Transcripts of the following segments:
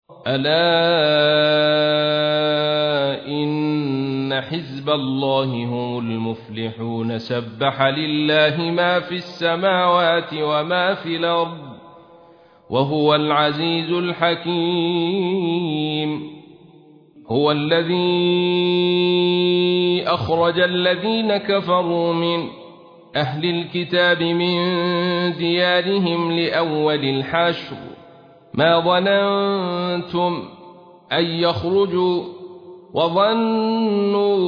ألا إن حزب الله هم المفلحون سبح لله ما في السماوات وما في الأرض وهو العزيز الحكيم. هو الذي أخرج الذين كفروا من أهل الكتاب من ديارهم لأول الحشر ما ظننتم أن يخرجوا وظنوا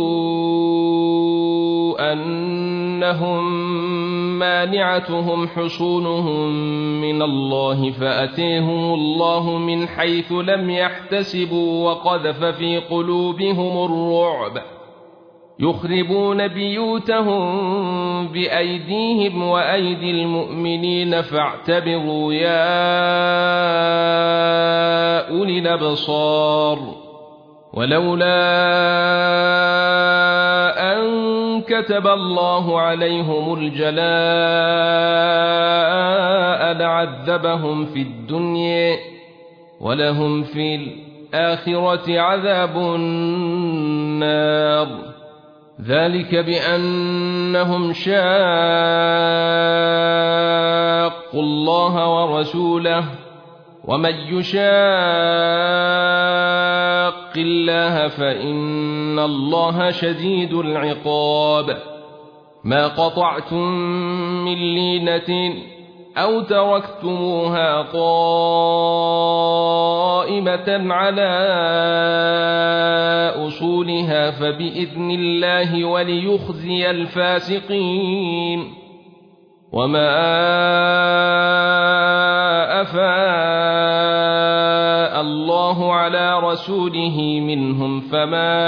أنهم مانعتهم حصونهم من الله فأتيهم الله من حيث لم يحتسبوا وقذف في قلوبهم الرعب يخربون بيوتهم بأيديهم وأيدي المؤمنين فاعتبروا يا أولي الأبصار. ولولا أن كتب الله عليهم الجلاء لعذبهم في الدنيا ولهم في الآخرة عذاب النار ذلك بأنهم شاقوا الله ورسوله ومن يشاق الله فإن الله شديد العقاب. ما قطعتم من لينة أو تركتموها قائمة على أصولها فبإذن الله وليخزي الفاسقين. وما أفاء الله على رسوله منهم فما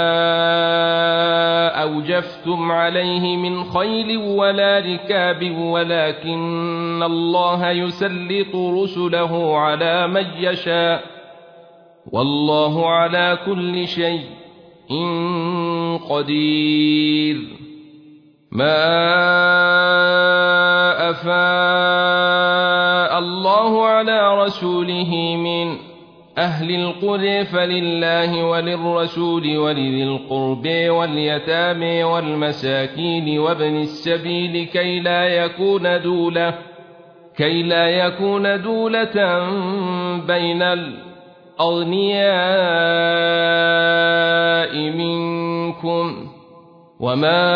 أوجفتم عليه من خيل ولا ركاب ولكن الله يسلط رسله على من يشاء والله على كل شيء قدير. ما أفاء الله على رسوله من أهل القرى فلله وللرسول ولذي القرب واليتامى والمساكين وابن السبيل كي لا يكون دولة بين الأغنياء منكم. وما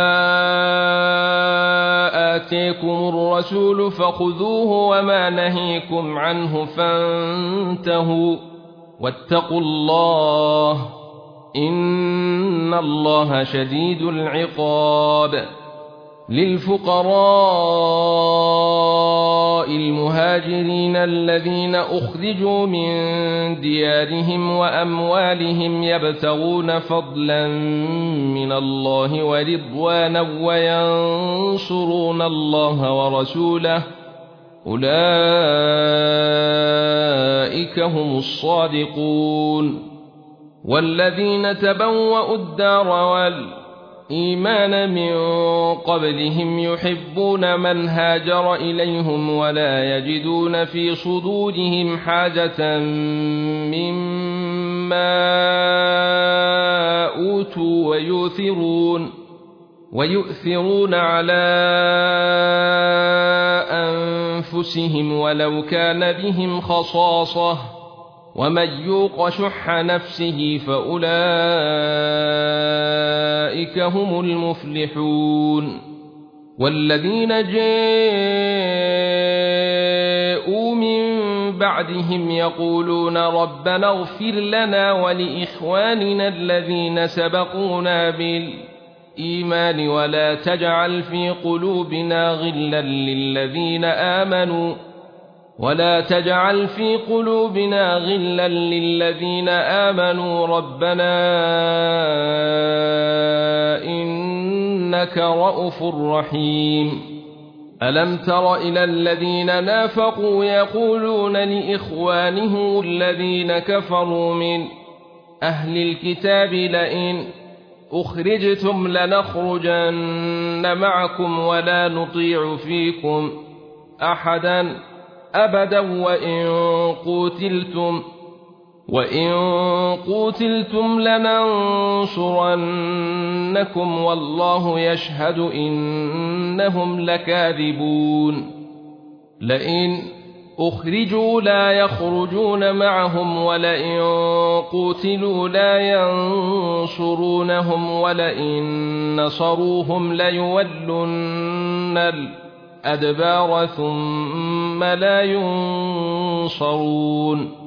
آتيكم الرسول فخذوه وما نهيكم عنه فانتهوا واتقوا الله إن الله شديد العقاب. للفقراء المهاجرين الذين أخرجوا من ديارهم وأموالهم يبتغون فضلا من الله ورضوانا وينصرون الله ورسوله أولئك هم الصادقون. والذين تبوأوا الدار والإيمان من قبلهم يحبون من هاجر إليهم ولا يجدون في صدورهم حاجة مما أوتوا ويؤثرون على أنفسهم ولو كان بهم خصاصة ومن يوق شح نفسه فأولئك هم المفلحون. والذين جاءوا من بعدهم يقولون ربنا اغفر لنا ولإخواننا الذين سبقونا بالإيمان ولا تجعل في قلوبنا غلا للذين آمنوا ربنا إنك رءوف رحيم. ألم تر إلى الذين نافقوا يقولون لإخوانهم الذين كفروا من أهل الكتاب لئن أخرجتم لنخرجن معكم ولا نطيع فيكم أحدا أبدا وإن قتلتم وإن قوتلتم لننصرنكم والله يشهد إنهم لكاذبون لئن أخرجوا لا يخرجون معهم ولئن قوتلوا لا ينصرونهم ولئن نصروهم ليولن الأدبار ثم لا ينصرون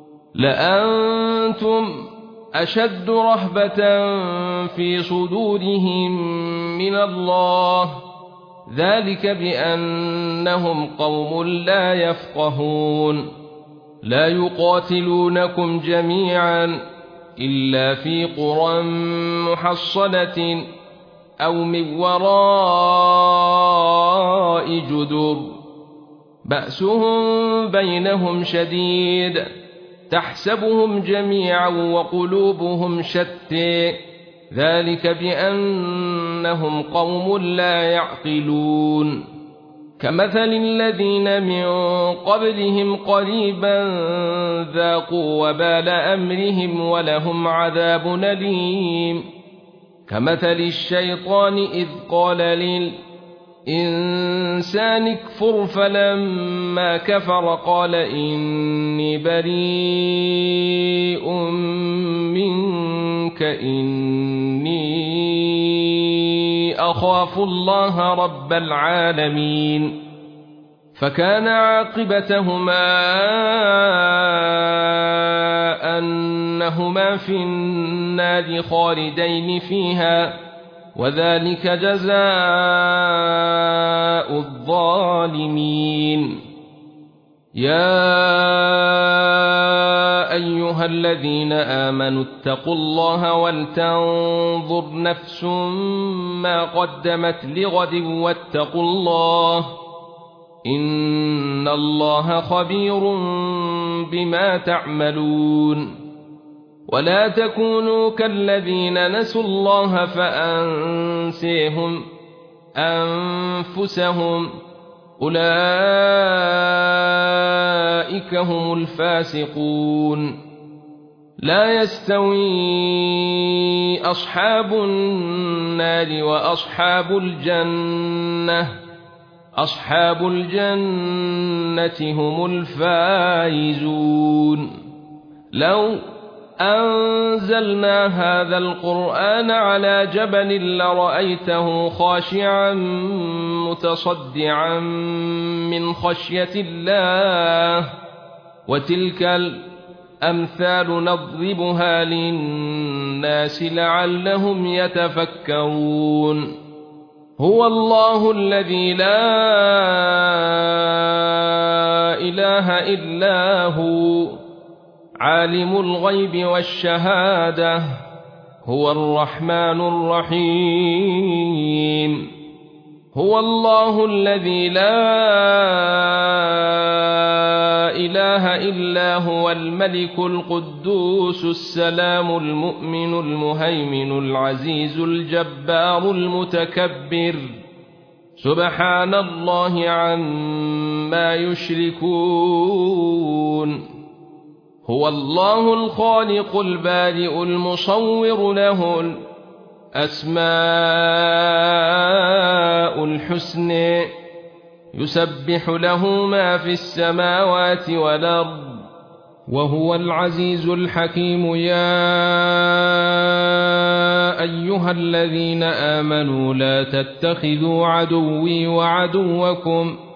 لأنتم أشد رهبة في صدورهم من الله ذلك بأنهم قوم لا يفقهون لا يقاتلونكم جميعا إلا في قرى محصنة أو من وراء جدر بأسهم بينهم شديد تحسبهم جميعا وقلوبهم شتى ذلك بأنهم قوم لا يعقلون كمثل الذين من قبلهم قريبا ذاقوا وبال أمرهم ولهم عذاب أليم كمثل الشيطان إذ قال للإنسان اكفر فلما كفر قال إني بريء منك إني أخاف الله رب العالمين فكان عاقبتهما أنهما في النار خالدين فيها وذلك جزاء الظالمين يا أيها الذين آمنوا اتقوا الله ولتنظر نفس ما قدمت لغد واتقوا الله إن الله خبير بما تعملون ولا تكونوا كالذين نسوا الله فأنسيهم أنفسهم أولئك هم الفاسقون لا يستوي أصحاب النار وأصحاب الجنة أصحاب الجنة هم الفائزون لو أنزلنا هذا القرآن على جبل لرأيته خاشعا متصدعا من خشية الله وتلك الأمثال نضربها للناس لعلهم يتفكرون هو الله الذي لا إله إلا هو عالم الغيب والشهادة هو الرحمن الرحيم هو الله الذي لا إله إلا هو الملك القدوس السلام المؤمن المهيمن العزيز الجبار المتكبر سبحان الله عما يشركون هو الله الخالق البارئ المصور له الأسماء الحسنى يسبح له ما في السماوات والأرض وهو العزيز الحكيم يا أيها الذين آمنوا لا تتخذوا عدوي وعدوكم